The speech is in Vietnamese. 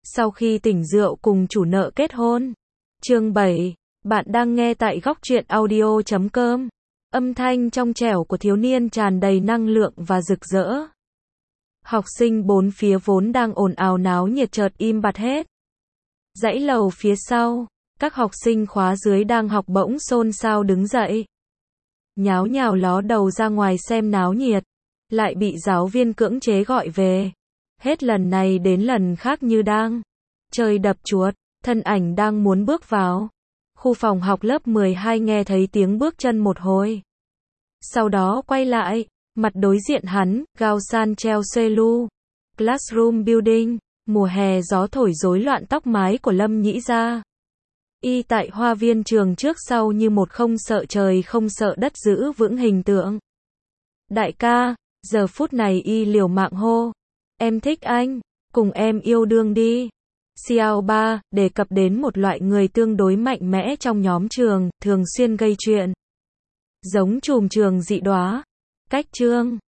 Sau khi tỉnh rượu cùng chủ nợ kết hôn. Chương 7. Bạn đang nghe tại góc truyện audio.com. Âm thanh trong trẻo của thiếu niên tràn đầy năng lượng và rực rỡ. Học sinh bốn phía vốn đang ồn ào náo nhiệt chợt im bặt hết. Dãy lầu phía sau, các học sinh khóa dưới đang học bỗng xôn xao đứng dậy. Nháo nhào ló đầu ra ngoài xem náo nhiệt, lại bị giáo viên cưỡng chế gọi về. Hết lần này đến lần khác như đang chơi đập chuột, thân ảnh đang muốn bước vào khu phòng học lớp 12 nghe thấy tiếng bước chân một hồi. Sau đó quay lại, mặt đối diện hắn, Gao San Treo Selu, Classroom Building, mùa hè gió thổi rối loạn tóc mái của Lâm Nhĩ ra. Y tại hoa viên trường trước sau như một không sợ trời không sợ đất giữ vững hình tượng. Đại ca, giờ phút này y liều mạng hô. Em thích anh, cùng em yêu đương đi. Xiao Ba, đề cập đến một loại người tương đối mạnh mẽ trong nhóm trường, thường xuyên gây chuyện. Giống trùm trường dị đóa. Cách chương